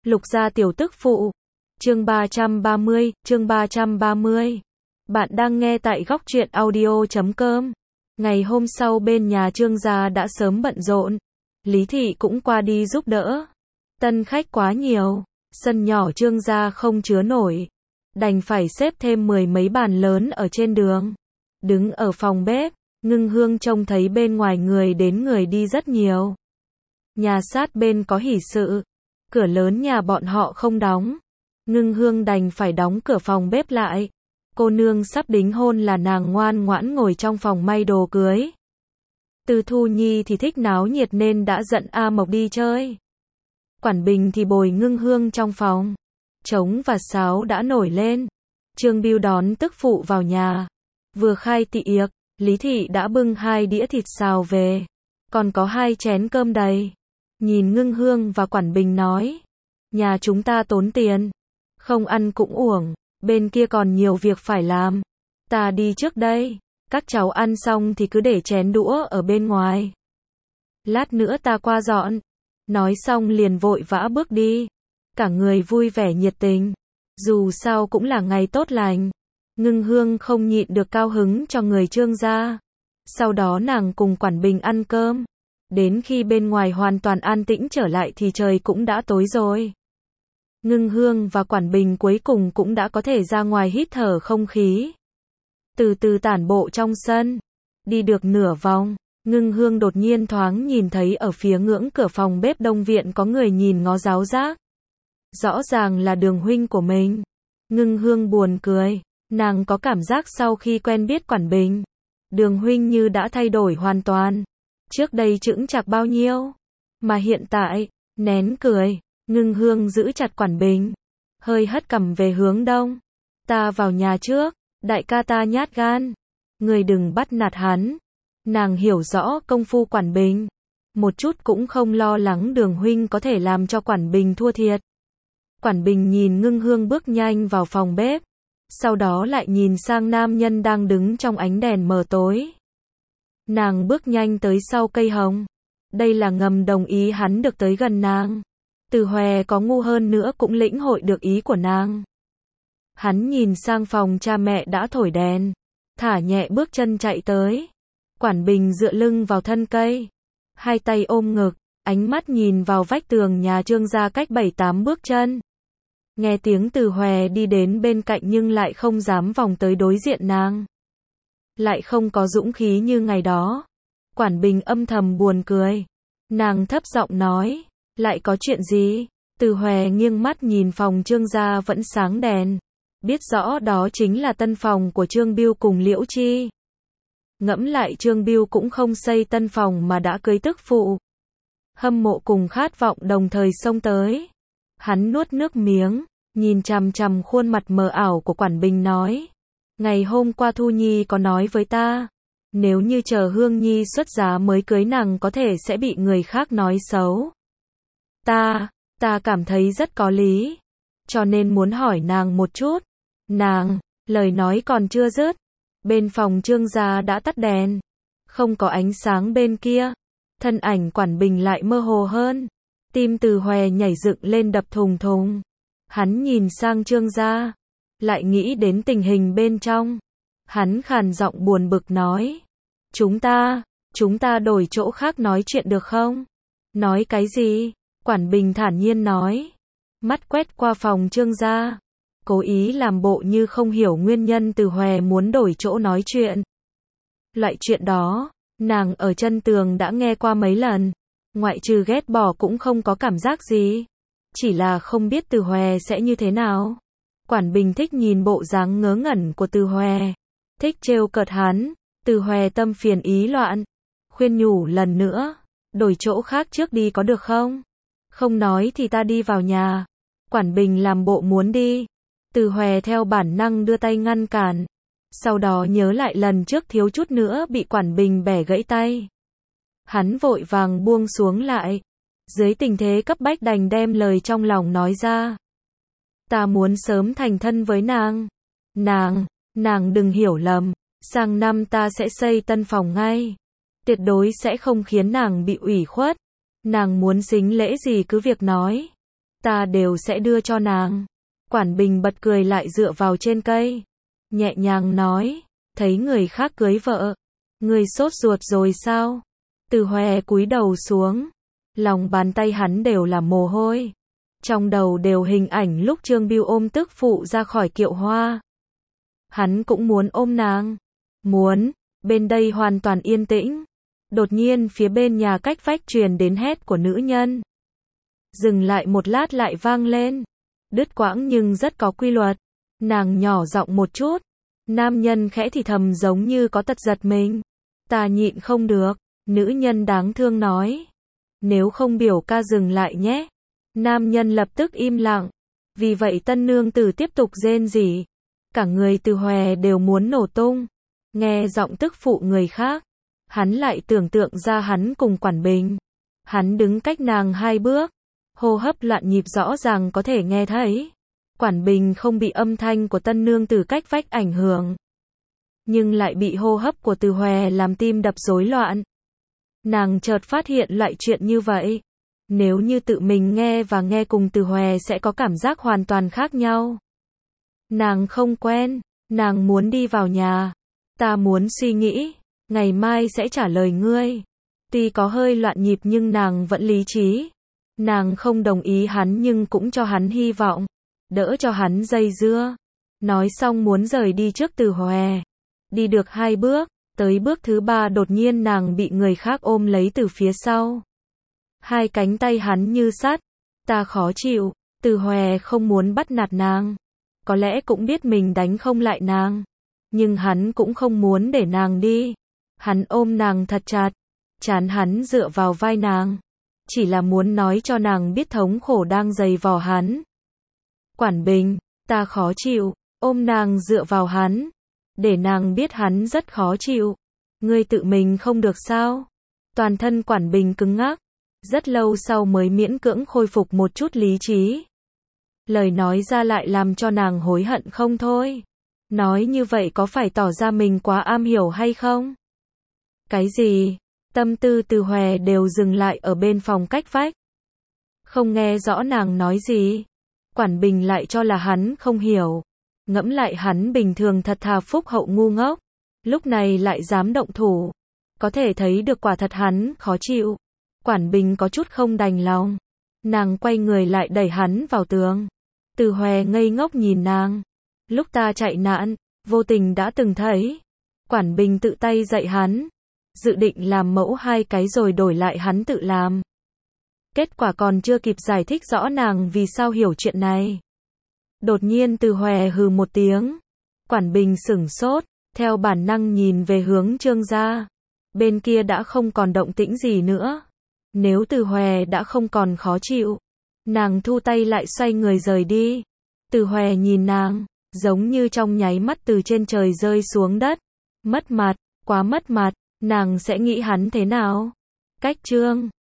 Lục gia tiểu tức phụ. Chương 330. Bạn đang nghe tại góc truyện audio.com. Ngày hôm sau bên nhà Trương gia đã sớm bận rộn. Lý thị cũng qua đi giúp đỡ. Tân khách quá nhiều, sân nhỏ Trương gia không chứa nổi. Đành phải xếp thêm 10 mấy bàn lớn ở trên đường. Đứng ở phòng bếp, Ngưng Hương trông thấy bên ngoài người đến người đi rất nhiều. Nhà sát bên có hỷ sự. Cửa lớn nhà bọn họ không đóng. Ngưng Hương đành phải đóng cửa phòng bếp lại. Cô nương sắp đính hôn là nàng ngoan ngoãn ngồi trong phòng may đồ cưới. Từ Thu Nhi thì thích náo nhiệt nên đã giận A Mộc đi chơi. Quản Bình thì bồi Ngưng Hương trong phòng. Trống và sáo đã nổi lên. Trương Bưu đón tức phụ vào nhà. Vừa khai tiệc, Lý thị đã bưng 2 đĩa thịt xào về. Còn có 2 chén cơm đầy. Nhìn Ngưng Hương và Quản Bình nói. Nhà chúng ta tốn tiền. Không ăn cũng uổng. Bên kia còn nhiều việc phải làm. Ta đi trước đây. Các cháu ăn xong thì cứ để chén đũa ở bên ngoài. Lát nữa ta qua dọn. Nói xong liền vội vã bước đi. Cả người vui vẻ nhiệt tình. Dù sao cũng là ngày tốt lành. Ngưng Hương không nhịn được cao hứng cho người Trương gia. Sau đó nàng cùng Quản Bình ăn cơm. Đến khi bên ngoài hoàn toàn an tĩnh trở lại thì trời cũng đã tối rồi. Ngưng Hương và Quản Bình cuối cùng cũng đã có thể ra ngoài hít thở không khí. Từ từ tản bộ trong sân. Đi được nửa vòng, Ngưng Hương đột nhiên thoáng nhìn thấy ở phía ngưỡng cửa phòng bếp đông viện có người nhìn ngó giáo giác. Rõ ràng là Đường huynh của mình. Ngưng Hương buồn cười. Nàng có cảm giác sau khi quen biết Quản Bình, Đường huynh như đã thay đổi hoàn toàn. Trước đây chững chạc bao nhiêu, mà hiện tại, nén cười. Ngưng Hương giữ chặt Quản Bình, hơi hất cằm về hướng đông. Ta vào nhà trước, đại ca ta nhát gan. Người đừng bắt nạt hắn. Nàng hiểu rõ công phu Quản Bình. Một chút cũng không lo lắng Đường huynh có thể làm cho Quản Bình thua thiệt. Quản Bình nhìn Ngưng Hương bước nhanh vào phòng bếp. Sau đó lại nhìn sang nam nhân đang đứng trong ánh đèn mờ tối. Nàng bước nhanh tới sau cây hồng. Đây là ngầm đồng ý hắn được tới gần nàng. Từ Hòe có ngu hơn nữa cũng lĩnh hội được ý của nàng. Hắn nhìn sang phòng cha mẹ đã thổi đèn. Thả nhẹ bước chân chạy tới. Quản Bình dựa lưng vào thân cây. 2 tay ôm ngực. Ánh mắt nhìn vào vách tường nhà Trương gia cách 7-8 bước chân. Nghe tiếng Từ Hòe đi đến bên cạnh nhưng lại không dám vòng tới đối diện nàng. Lại không có dũng khí như ngày đó. Quản Bình âm thầm buồn cười. Nàng thấp giọng nói. Lại có chuyện gì? Từ Hòe nghiêng mắt nhìn phòng Trương gia vẫn sáng đèn. Biết rõ đó chính là tân phòng của Trương Bưu cùng Liễu Chi. Ngẫm lại Trương Bưu cũng không xây tân phòng mà đã cưới tức phụ. Hâm mộ cùng khát vọng đồng thời xông tới. Hắn nuốt nước miếng, nhìn chằm chằm khuôn mặt mờ ảo của Quản Bình nói. Ngày hôm qua Thu Nhi có nói với ta. Nếu như chờ Hương Nhi xuất giá mới cưới nàng có thể sẽ bị người khác nói xấu. Ta cảm thấy rất có lý. Cho nên muốn hỏi nàng một chút. Nàng, lời nói còn chưa dứt. Bên phòng Trương gia đã tắt đèn. Không có ánh sáng bên kia. Thân ảnh Quản Bình lại mơ hồ hơn. Tim Từ Hòe nhảy dựng lên đập thùng thùng. Hắn nhìn sang Trương gia. Lại nghĩ đến tình hình bên trong. Hắn khàn giọng buồn bực nói. Chúng ta đổi chỗ khác nói chuyện được không? Nói cái gì? Quản Bình thản nhiên nói. Mắt quét qua phòng Trương gia. Cố ý làm bộ như không hiểu nguyên nhân Từ Hòe muốn đổi chỗ nói chuyện. Loại chuyện đó, nàng ở chân tường đã nghe qua mấy lần. Ngoại trừ ghét bỏ cũng không có cảm giác gì. Chỉ là không biết Từ Hòe sẽ như thế nào. Quản Bình thích nhìn bộ dáng ngớ ngẩn của Từ Hòe. Thích trêu cợt hắn. Từ Hòe tâm phiền ý loạn. Khuyên nhủ lần nữa. Đổi chỗ khác trước đi có được không? Không nói thì ta đi vào nhà. Quản Bình làm bộ muốn đi. Từ Hòe theo bản năng đưa tay ngăn cản. Sau đó nhớ lại lần trước thiếu chút nữa bị Quản Bình bẻ gãy tay. Hắn vội vàng buông xuống lại. Dưới tình thế cấp bách đành đem lời trong lòng nói ra. Ta muốn sớm thành thân với nàng. Nàng đừng hiểu lầm. Sang năm ta sẽ xây tân phòng ngay. Tuyệt đối sẽ không khiến nàng bị ủy khuất. Nàng muốn sính lễ gì cứ việc nói. ta đều sẽ đưa cho nàng. Quản Bình bật cười lại dựa vào trên cây, nhẹ nhàng nói, thấy người khác cưới vợ, người sốt ruột rồi sao? Từ Hoè cúi đầu xuống, lòng bàn tay hắn đều là mồ hôi. Trong đầu đều hình ảnh lúc Trương Bưu ôm tức phụ ra khỏi kiệu hoa. Hắn cũng muốn ôm nàng. Muốn, bên đây hoàn toàn yên tĩnh. Đột nhiên phía bên nhà cách vách truyền đến hét của nữ nhân. Dừng lại một lát lại vang lên. Đứt quãng nhưng rất có quy luật. Nàng nhỏ giọng một chút. Nam nhân khẽ thì thầm giống như có tật giật mình. Ta nhịn không được. Nữ nhân đáng thương nói. Nếu không biểu ca dừng lại nhé. Nam nhân lập tức im lặng. Vì vậy tân nương tử tiếp tục rên rỉ. Cả người Từ Hoè đều muốn nổ tung. Nghe giọng tức phụ người khác. Hắn lại tưởng tượng ra hắn cùng Quản Bình. Hắn đứng cách nàng 2 bước. Hô hấp loạn nhịp rõ ràng có thể nghe thấy. Quản Bình không bị âm thanh của tân nương tử cách vách ảnh hưởng. Nhưng lại bị hô hấp của Từ Hoè làm tim đập rối loạn. Nàng chợt phát hiện loại chuyện như vậy. Nếu như tự mình nghe và nghe cùng Từ Hoè sẽ có cảm giác hoàn toàn khác nhau. Nàng không quen, nàng muốn đi vào nhà. Ta muốn suy nghĩ, ngày mai sẽ trả lời ngươi. Tuy có hơi loạn nhịp nhưng nàng vẫn lý trí. Nàng không đồng ý hắn nhưng cũng cho hắn hy vọng. Đỡ cho hắn dây dưa. Nói xong muốn rời đi trước Từ Hoè. Đi được 2 bước, tới bước thứ 3 đột nhiên nàng bị người khác ôm lấy từ phía sau. 2 cánh tay hắn như sắt. Ta khó chịu. Từ Hoè không muốn bắt nạt nàng. Có lẽ cũng biết mình đánh không lại nàng. Nhưng hắn cũng không muốn để nàng đi. Hắn ôm nàng thật chặt. Trán hắn dựa vào vai nàng. Chỉ là muốn nói cho nàng biết thống khổ đang dày vò hắn. Quản Bình, ta khó chịu. Ôm nàng dựa vào hắn. Để nàng biết hắn rất khó chịu. Ngươi tự mình không được sao? Toàn thân Quản Bình cứng ngắc. Rất lâu sau mới miễn cưỡng khôi phục một chút lý trí. Lời nói ra lại làm cho nàng hối hận không thôi. Nói như vậy có phải tỏ ra mình quá am hiểu hay không? Cái gì? Tâm tư Từ Hoè đều dừng lại ở bên phòng cách vách. Không nghe rõ nàng nói gì. Quản Bình lại cho là hắn không hiểu. Ngẫm lại hắn bình thường thật thà phúc hậu ngu ngốc. Lúc này lại dám động thủ. Có thể thấy được quả thật hắn khó chịu. Quản Bình có chút không đành lòng. Nàng quay người lại đẩy hắn vào tường. Từ Hoè ngây ngốc nhìn nàng. Lúc ta chạy nạn, vô tình đã từng thấy. Quản Bình tự tay dạy hắn. Dự định làm mẫu 2 cái rồi đổi lại hắn tự làm. Kết quả còn chưa kịp giải thích rõ nàng vì sao hiểu chuyện này. Đột nhiên Từ Hoè hừ một tiếng. Quản Bình sửng sốt, theo bản năng nhìn về hướng Trương gia. Bên kia đã không còn động tĩnh gì nữa. Nếu Từ Hoè đã không còn khó chịu, nàng thu tay lại xoay người rời đi. Từ Hoè nhìn nàng, giống như trong nháy mắt từ trên trời rơi xuống đất. Mất mặt, quá mất mặt, nàng sẽ nghĩ hắn thế nào? Cách Trương